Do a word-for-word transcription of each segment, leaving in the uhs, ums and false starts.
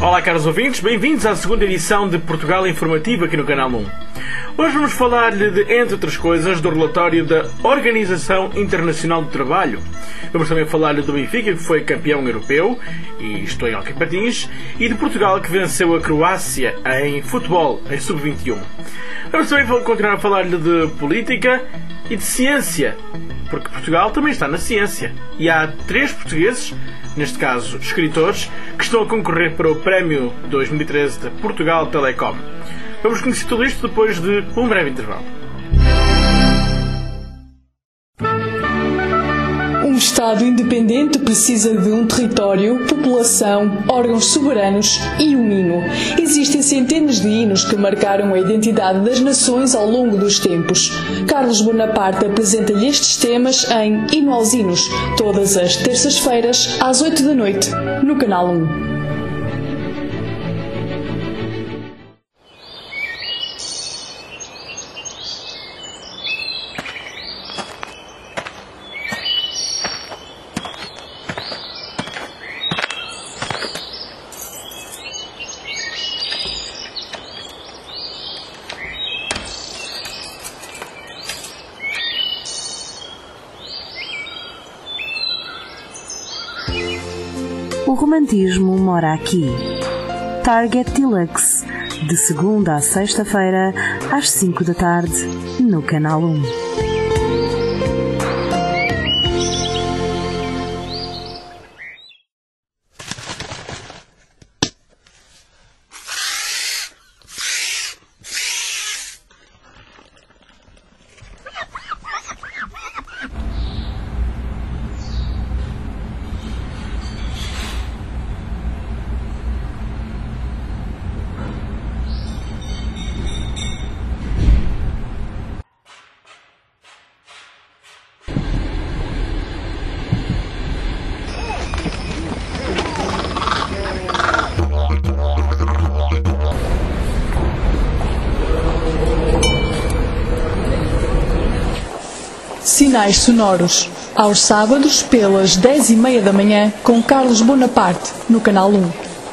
Olá, caros ouvintes, bem-vindos à segunda edição de Portugal Informativo aqui no Canal um. Hoje vamos falar-lhe, de, entre outras coisas, do relatório da Organização Internacional do Trabalho. Vamos também falar-lhe do Benfica, que foi campeão europeu, e estou em Hóquei Patins, e de Portugal, que venceu a Croácia em futebol, em sub vinte e um. Vamos também continuar a falar-lhe de política e de ciência, porque Portugal também está na ciência. E há três portugueses, neste caso escritores, que estão a concorrer para o Prémio dois mil e treze de Portugal Telecom. Vamos conhecer tudo isto depois de um breve intervalo. Um Estado independente precisa de um território, população, órgãos soberanos e um hino. Existem centenas de hinos que marcaram a identidade das nações ao longo dos tempos. Carlos Bonaparte apresenta-lhe estes temas em Hino aos Hinos, todas as terças-feiras, às oito da noite, no Canal um. O romantismo mora aqui. Target Deluxe, de segunda a sexta-feira, às cinco da tarde, no Canal um. Sinais sonoros, aos sábados pelas dez e meia da manhã, com Carlos Bonaparte, no Canal um.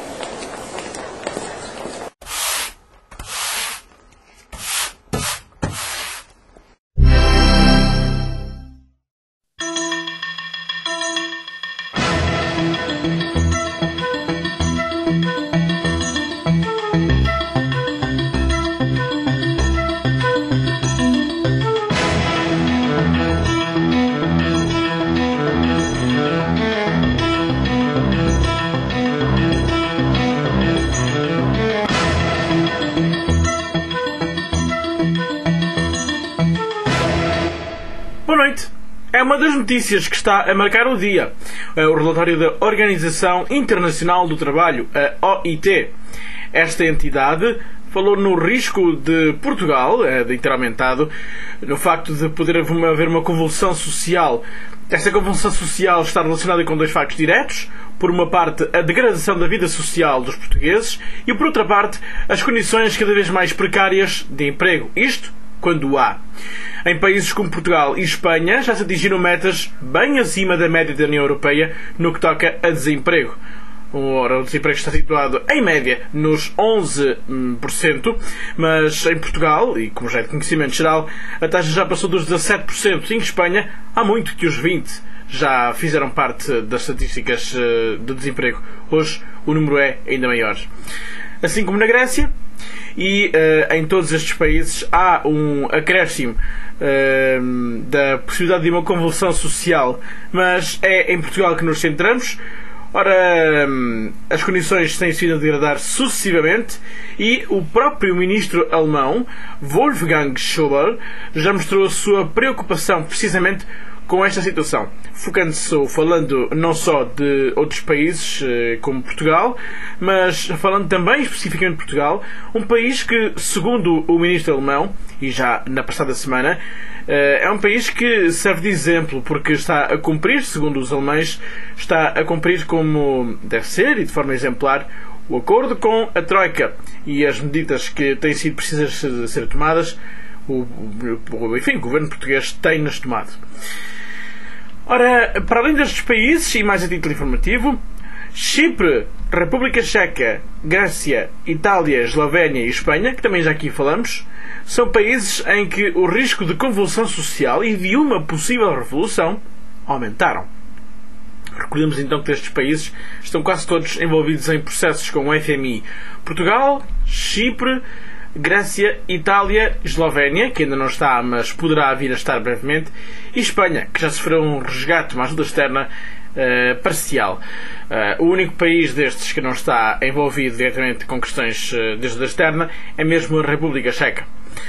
Boa noite. É uma das notícias que está a marcar o dia. É o relatório da Organização Internacional do Trabalho, a O I T. Esta entidade falou no risco de Portugal, de ter aumentado, no facto de poder haver uma convulsão social. Esta convulsão social está relacionada com dois factos diretos. Por uma parte, a degradação da vida social dos portugueses e, por outra parte, as condições cada vez mais precárias de emprego. Isto quando há. Em países como Portugal e Espanha já se atingiram metas bem acima da média da União Europeia no que toca a desemprego. Ora, o desemprego está situado, em média, nos onze por cento, mas em Portugal, e como já é de conhecimento geral, a taxa já passou dos dezassete por cento, e em Espanha há muito que os vinte por cento já fizeram parte das estatísticas de desemprego. Hoje o número é ainda maior. Assim como na Grécia, e uh, em todos estes países há um acréscimo uh, da possibilidade de uma convulsão social, mas é em Portugal que nos centramos. Ora, um, as condições têm sido a degradar sucessivamente e o próprio ministro alemão, Wolfgang Schäuble, já mostrou a sua preocupação precisamente com esta situação, focando-se ou falando não só de outros países como Portugal, mas falando também especificamente de Portugal, um país que, segundo o ministro alemão, e já na passada semana, é um país que serve de exemplo, porque está a cumprir, segundo os alemães, está a cumprir como deve ser e de forma exemplar o acordo com a Troika e as medidas que têm sido precisas de ser tomadas, o, o, enfim, o governo português tem-nas tomado. Ora, para além destes países, e mais a título informativo, Chipre, República Checa, Grécia, Itália, Eslovénia e Espanha, que também já aqui falamos, são países em que o risco de convulsão social e de uma possível revolução aumentaram. Recordemos então que estes países estão quase todos envolvidos em processos com o F M I. Portugal, Chipre, Grécia, Itália, Eslovénia, que ainda não está, mas poderá vir a estar brevemente, e Espanha, que já sofreu um resgate, uma ajuda externa uh, parcial. Uh, o único país destes que não está envolvido diretamente com questões uh, de ajuda externa é mesmo a República Checa.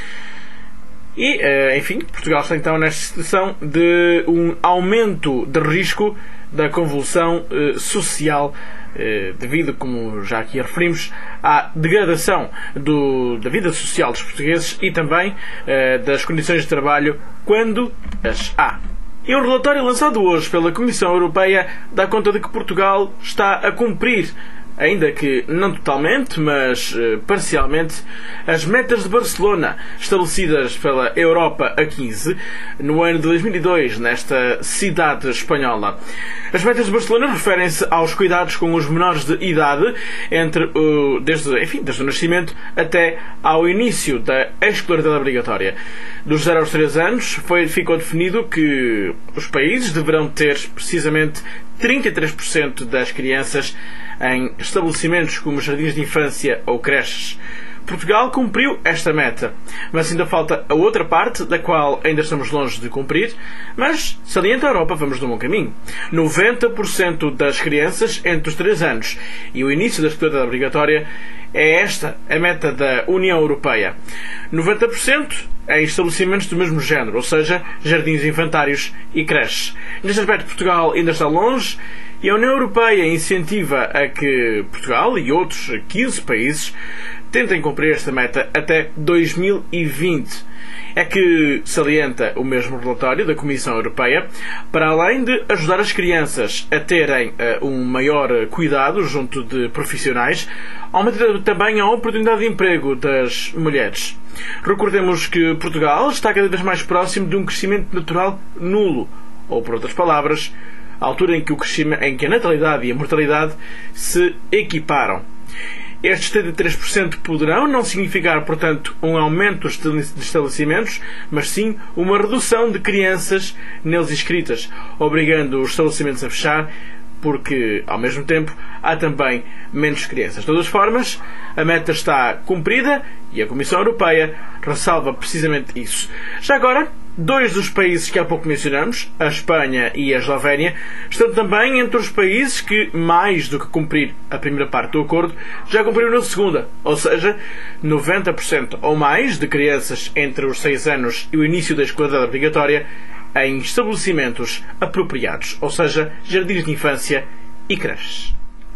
E, uh, enfim, Portugal está então nesta situação de um aumento de risco da convulsão uh, social, uh, devido, como já aqui referimos, à degradação do, da vida social dos portugueses e também uh, das condições de trabalho, quando as há. E um relatório lançado hoje pela Comissão Europeia dá conta de que Portugal está a cumprir, ainda que não totalmente, mas uh, parcialmente, as metas de Barcelona, estabelecidas pela Europa a quinze, no ano de dois mil e dois, nesta cidade espanhola. As metas de Barcelona referem-se aos cuidados com os menores de idade, entre o, desde, enfim, desde o nascimento até ao início da escolaridade obrigatória. Dos zero aos três anos, foi, ficou definido que os países deverão ter, precisamente, trinta e três por cento das crianças em estabelecimentos como jardins de infância ou creches. Portugal cumpriu esta meta, mas ainda falta a outra parte, da qual ainda estamos longe de cumprir, mas, salienta a Europa, vamos no bom caminho. noventa por cento das crianças entre os três anos e o início da escolaridade obrigatória é esta a meta da União Europeia. noventa por cento em estabelecimentos do mesmo género, ou seja, jardins infantários e creches. Neste aspecto, Portugal ainda está longe, e a União Europeia incentiva a que Portugal e outros quinze países tentem cumprir esta meta até dois mil e vinte. É que salienta o mesmo relatório da Comissão Europeia, para além de ajudar as crianças a terem uh, um maior cuidado junto de profissionais, aumenta também a oportunidade de emprego das mulheres. Recordemos que Portugal está cada vez mais próximo de um crescimento natural nulo, ou, por outras palavras, a altura em que, o crescimento, em que a natalidade e a mortalidade se equiparam. Estes setenta e três por cento poderão não significar, portanto, um aumento de estabelecimentos, mas sim uma redução de crianças neles inscritas, obrigando os estabelecimentos a fechar, porque, ao mesmo tempo, há também menos crianças. De todas as formas, a meta está cumprida e a Comissão Europeia ressalva precisamente isso. Já agora, dois dos países que há pouco mencionamos, a Espanha e a Eslovénia, estão também entre os países que, mais do que cumprir a primeira parte do acordo, já cumpriram a segunda, ou seja, noventa por cento ou mais de crianças entre os seis anos e o início da escolaridade obrigatória em estabelecimentos apropriados, ou seja, jardins de infância e creches.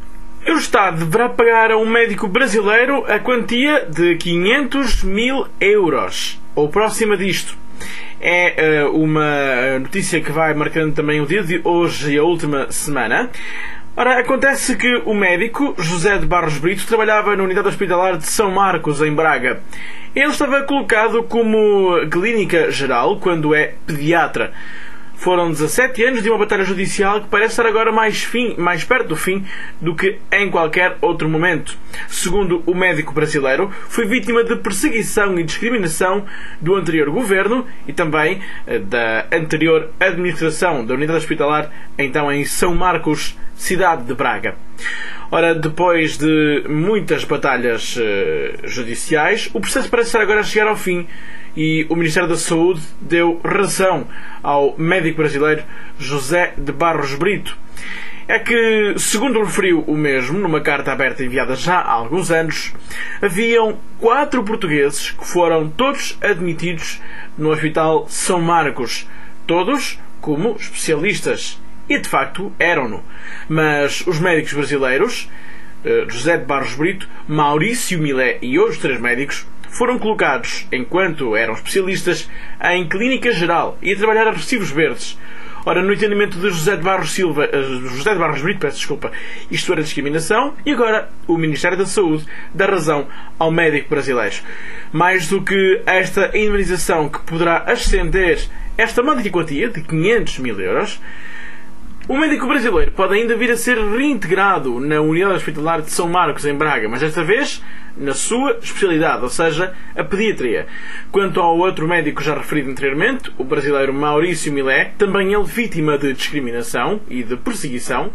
O Estado deverá pagar a um médico brasileiro a quantia de quinhentos mil euros, ou próxima disto. É uh, uma notícia que vai marcando também o dia de hoje e a última semana. Ora, acontece que o médico José de Barros Brito trabalhava na unidade hospitalar de São Marcos, em Braga. Ele estava colocado como clínica geral quando é pediatra. Foram dezassete anos de uma batalha judicial que parece estar agora mais, fim, mais perto do fim do que em qualquer outro momento. Segundo o médico brasileiro, foi vítima de perseguição e discriminação do anterior governo e também da anterior administração da unidade hospitalar, então em São Marcos, cidade de Braga. Ora, depois de muitas batalhas uh, judiciais, o processo parece estar agora a chegar ao fim e o Ministério da Saúde deu razão ao médico brasileiro José de Barros Brito. É que, segundo referiu o mesmo, numa carta aberta enviada já há alguns anos, haviam quatro portugueses que foram todos admitidos no Hospital São Marcos, todos como especialistas. E, de facto, eram-no. Mas os médicos brasileiros, José de Barros Brito, Maurício Milé e outros três médicos, foram colocados, enquanto eram especialistas, em clínica geral e a trabalhar a recibos verdes. Ora, no entendimento de José de Barros Silva, José de Barros Brito, peço desculpa, isto era discriminação, e agora o Ministério da Saúde dá razão ao médico brasileiro. Mais do que esta indemnização que poderá ascender esta módica quantia de quinhentos mil euros, O médico brasileiro pode ainda vir a ser reintegrado na Unidade Hospitalar de São Marcos, em Braga, mas desta vez na sua especialidade, ou seja, a pediatria. Quanto ao outro médico já referido anteriormente, o brasileiro Maurício Milé, também ele vítima de discriminação e de perseguição,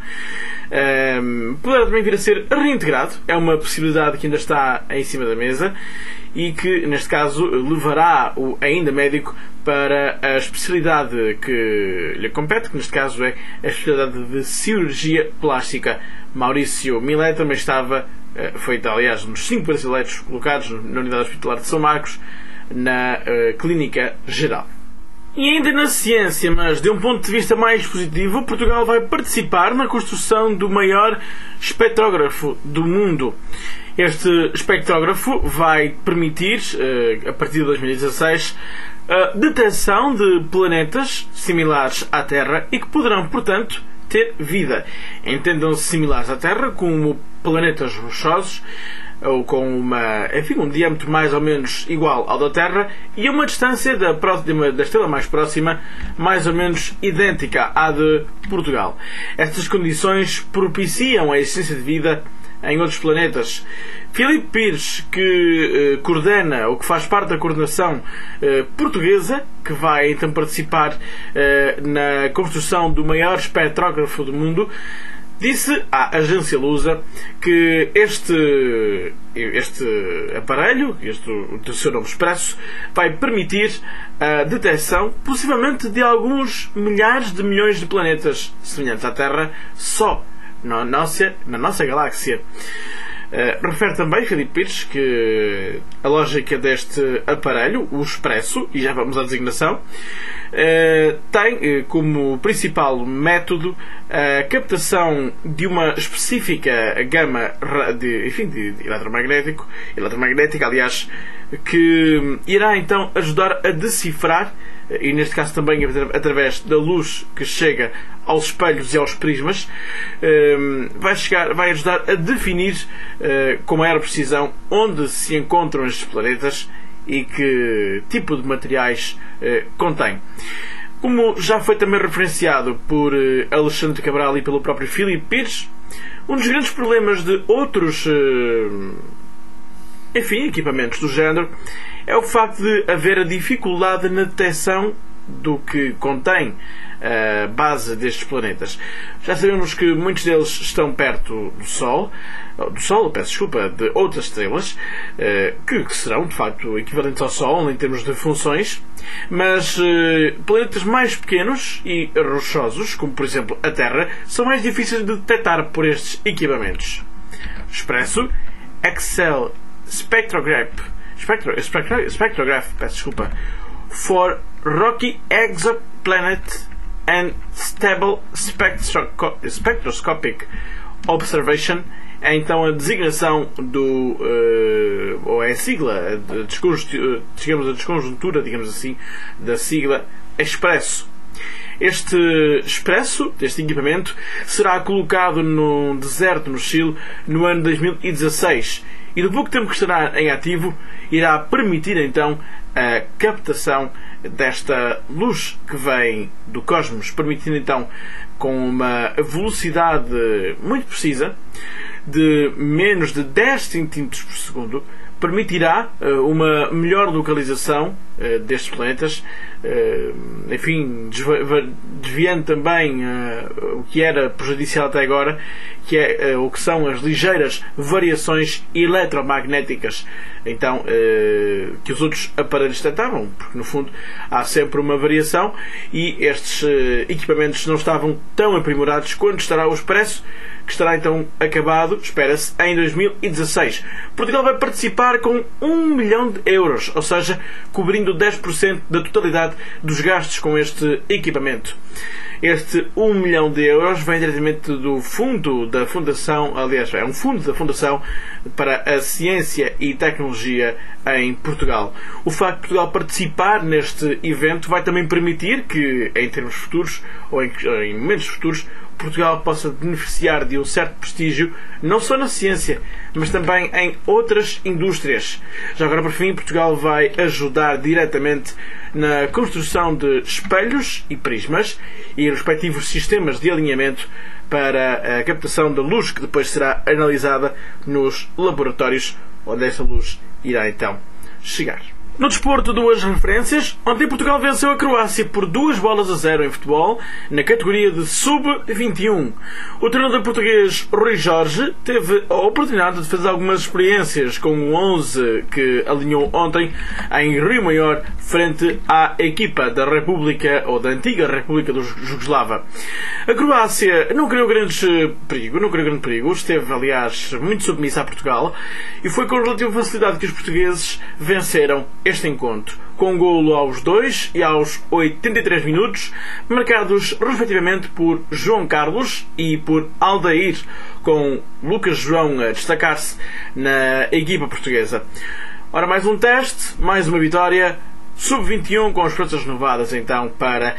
um, poderá também vir a ser reintegrado. É uma possibilidade que ainda está em cima da mesa e que, neste caso, levará o ainda médico para a especialidade que lhe compete, que neste caso é a especialidade de cirurgia plástica. Maurício Milé também estava, foi aliás um dos cinco brasileiros colocados na Unidade Hospitalar de São Marcos, na uh, Clínica Geral. E ainda na ciência, mas de um ponto de vista mais positivo, Portugal vai participar na construção do maior espectrógrafo do mundo. Este espectrógrafo vai permitir, uh, a partir de dois mil e dezasseis, a detecção de planetas similares à Terra e que poderão, portanto, ter vida. Entendam-se similares à Terra como planetas rochosos ou com uma, enfim, um diâmetro mais ou menos igual ao da Terra e uma distância da, próxima, da estrela mais próxima mais ou menos idêntica à de Portugal. Estas condições propiciam a existência de vida em outros planetas. Filipe Pires, que eh, coordena, ou que faz parte da coordenação eh, portuguesa, que vai então participar eh, na construção do maior espectrógrafo do mundo, disse à agência Lusa que este, este aparelho, este, o seu nome expresso, vai permitir a detecção, possivelmente, de alguns milhares de milhões de planetas semelhantes à Terra, só na nossa, na nossa galáxia. Uh, refere também Filipe Pires que a lógica deste aparelho, o Expresso, e já vamos à designação, uh, tem uh, como principal método a captação de uma específica gama de, enfim, de, de eletromagnético, eletromagnética, aliás, que irá então ajudar a decifrar, e neste caso também através da luz que chega aos espelhos e aos prismas, vai, chegar, vai ajudar a definir com maior precisão onde se encontram estes planetas e que tipo de materiais contém. Como já foi também referenciado por Alexandre Cabral e pelo próprio Filipe Pires, um dos grandes problemas de outros, enfim, equipamentos do género é o facto de haver a dificuldade na detecção do que contém a base destes planetas. Já sabemos que muitos deles estão perto do Sol, do Sol, peço desculpa, de outras estrelas, que, que serão, de facto, equivalentes ao Sol em termos de funções, mas planetas mais pequenos e rochosos, como por exemplo a Terra, são mais difíceis de detectar por estes equipamentos. Expresso, Excel Spectrograph, Spectro, Spectro, Spectrograph, peço desculpa, for Rocky Exoplanet and Stable Spectroscopic Observation, é então a designação do, uh, ou é a sigla, de, digamos, a desconjuntura, digamos assim, da sigla Expresso. Este Expresso, este equipamento, será colocado num deserto no Chile no ano dois mil e dezasseis e do pouco tempo que estará em ativo irá permitir então a captação desta luz que vem do cosmos, permitindo então, com uma velocidade muito precisa de menos de dez centímetros por segundo, permitirá uh, uma melhor localização uh, destes planetas, uh, enfim, desviando também uh, o que era prejudicial até agora, que é uh, o que são as ligeiras variações eletromagnéticas, então, uh, que os outros aparelhos detectavam, porque no fundo há sempre uma variação e estes uh, equipamentos não estavam tão aprimorados quando estará o Expresso, que estará então acabado, espera-se, em dois mil e dezasseis. Portugal vai participar com um milhão de euros, ou seja, cobrindo dez por cento da totalidade dos gastos com este equipamento. Este um milhão de euros vem diretamente do fundo da Fundação, aliás, é um fundo da Fundação para a Ciência e Tecnologia em Portugal. O facto de Portugal participar neste evento vai também permitir que, em termos futuros, ou em, em momentos futuros, Portugal possa beneficiar de um certo prestígio, não só na ciência, mas também em outras indústrias. Já agora, por fim, Portugal vai ajudar diretamente na construção de espelhos e prismas e respectivos sistemas de alinhamento para a captação da luz, que depois será analisada nos laboratórios onde essa luz irá então chegar. No desporto, duas referências. Ontem Portugal venceu a Croácia por duas bolas a zero em futebol, na categoria de sub vinte e um. O treinador português Rui Jorge teve a oportunidade de fazer algumas experiências com o onze que alinhou ontem em Rio Maior, frente à equipa da República, ou da antiga República do Jugoslava. A Croácia não criou grandes perigo, não criou grande perigo, esteve, aliás, muito submissa a Portugal, e foi com relativa facilidade que os portugueses venceram este encontro, com um golo aos dois e aos oitenta e três minutos, marcados respectivamente por João Carlos e por Aldair, com Lucas João a destacar-se na equipa portuguesa. Ora, mais um teste, mais uma vitória, sub vinte e um com as forças renovadas então para,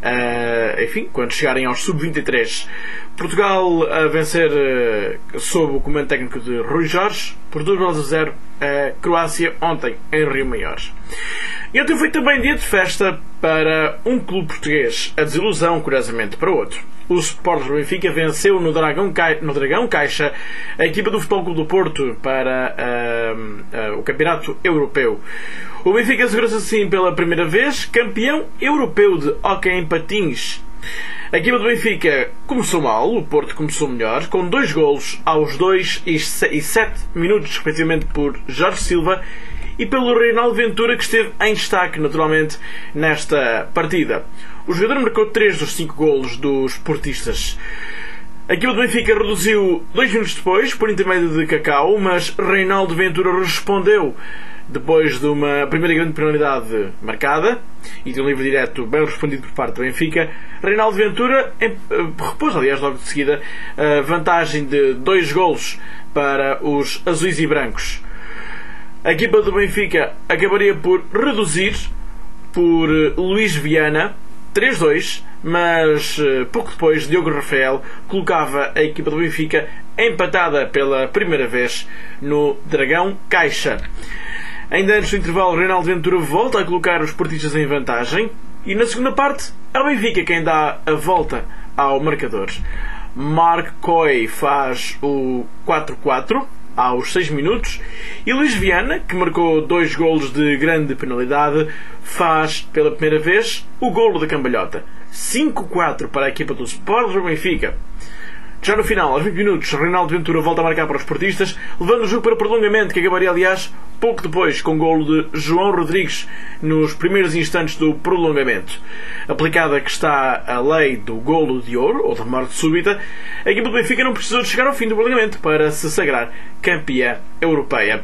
uh, enfim, quando chegarem aos sub vinte e três. Portugal a vencer uh, sob o comando técnico de Rui Jorge por duas bolas a zero a Croácia ontem em Rio Maior. E ontem foi também dia de festa para um clube português, a desilusão, curiosamente, para outro. O Sporting do Benfica venceu no Dragão, Ca... no Dragão Caixa a equipa do Futebol Clube do Porto para uh, uh, o Campeonato Europeu. O Benfica segurou-se assim pela primeira vez campeão europeu de hóquei em patins. A equipa do Benfica começou mal, o Porto começou melhor, com dois golos aos dois e sete minutos, respectivamente, por Jorge Silva e pelo Reinaldo Ventura, que esteve em destaque, naturalmente, nesta partida. O jogador marcou três dos cinco golos dos portistas. A equipa do Benfica reduziu dois minutos depois, por intermédio de Cacau, mas Reinaldo Ventura respondeu depois de uma primeira grande penalidade marcada e de um livre direto bem respondido por parte do Benfica. Reinaldo Ventura repôs, aliás, logo de seguida, a vantagem de dois golos para os azuis e brancos. A equipa do Benfica acabaria por reduzir por Luís Viana três a dois, mas pouco depois Diogo Rafael colocava a equipa do Benfica empatada pela primeira vez no Dragão Caixa. Ainda antes do intervalo, Reinaldo Ventura volta a colocar os portistas em vantagem e na segunda parte é o Benfica quem dá a volta ao marcador. Marc Coy faz o quatro a quatro aos seis minutos e Luís Viana, que marcou dois golos de grande penalidade, faz pela primeira vez o golo da cambalhota. cinco a quatro para a equipa do Sporting do Benfica. Já no final, aos vinte minutos, Reinaldo Ventura volta a marcar para os portistas, levando o jogo para prolongamento, que acabaria, aliás, pouco depois, com o golo de João Rodrigues nos primeiros instantes do prolongamento. Aplicada que está a lei do golo de ouro, ou da morte súbita, a equipa do Benfica não precisou de chegar ao fim do prolongamento para se sagrar campeã europeia.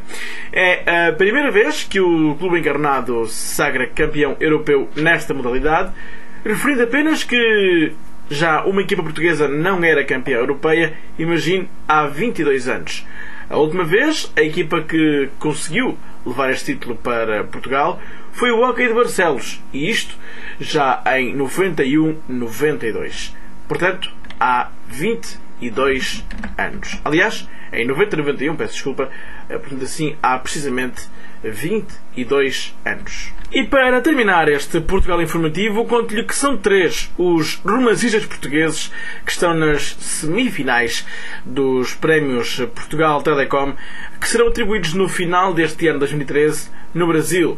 É a primeira vez que o clube encarnado se sagra campeão europeu nesta modalidade, referindo apenas que já uma equipa portuguesa não era campeã europeia, imagine, há vinte e dois anos. A última vez, a equipa que conseguiu levar este título para Portugal foi o Hóquei de Barcelos, e isto já em noventa e um a noventa e dois. Portanto, há vinte e dois anos. Aliás, em noventa a noventa e um, peço desculpa, portanto assim, há precisamente vinte e dois anos. E para terminar este Portugal informativo, conto-lhe que são três os romancistas portugueses que estão nas semifinais dos prémios Portugal Telecom, que serão atribuídos no final deste ano dois mil e treze no Brasil.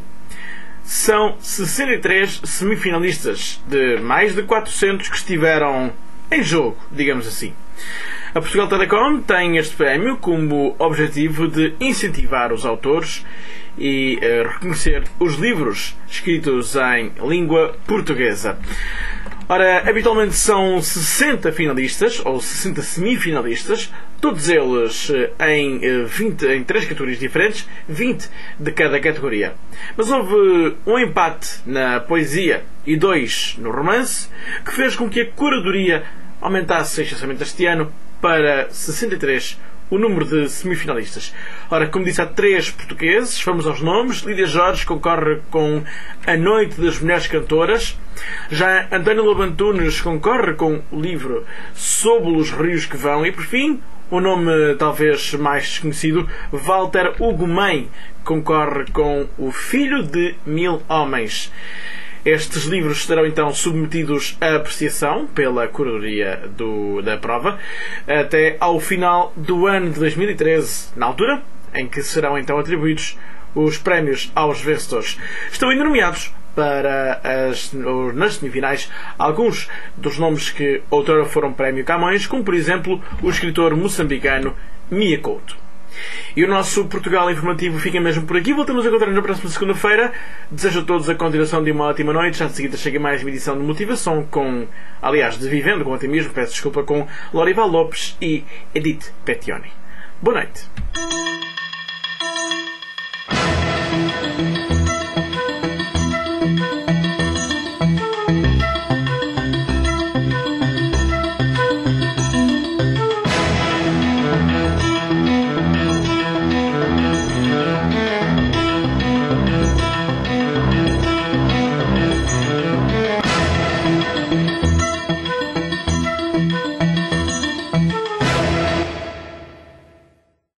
São sessenta e três semifinalistas de mais de quatrocentos que estiveram em jogo, digamos assim. A Portugal Telecom tem este prémio como objetivo de incentivar os autores e uh, reconhecer os livros escritos em língua portuguesa. Ora, habitualmente são sessenta finalistas, ou sessenta semifinalistas, todos eles em, vinte, em três categorias diferentes, vinte de cada categoria. Mas houve um empate na poesia e dois no romance, que fez com que a curadoria aumentasse, especialmente este ano, para sessenta e três o número de semifinalistas. Ora, como disse, há três portugueses. Vamos aos nomes. Lídia Jorge concorre com A Noite das Mulheres Cantoras. Já António Lobo Antunes concorre com o livro Sob os Rios que Vão. E, por fim, o nome talvez mais desconhecido, Walter Hugo Mãe, concorre com O Filho de Mil Homens. Estes livros serão então submetidos à apreciação pela curadoria do, da prova até ao final do ano de dois mil e treze, na altura em que serão então atribuídos os prémios aos vencedores. Estão ainda nomeados para as, nas semifinais alguns dos nomes que outrora foram prémio Camões, como por exemplo o escritor moçambicano Mia Couto. E o nosso Portugal Informativo fica mesmo por aqui. Voltamos a encontrar-nos na próxima segunda-feira. Desejo a todos a continuação de uma ótima noite. Já de seguida chega mais uma edição de Motivação com, aliás, de Vivendo com Otimismo, peço desculpa, com Lorival Lopes e Edith Petioni. Boa noite.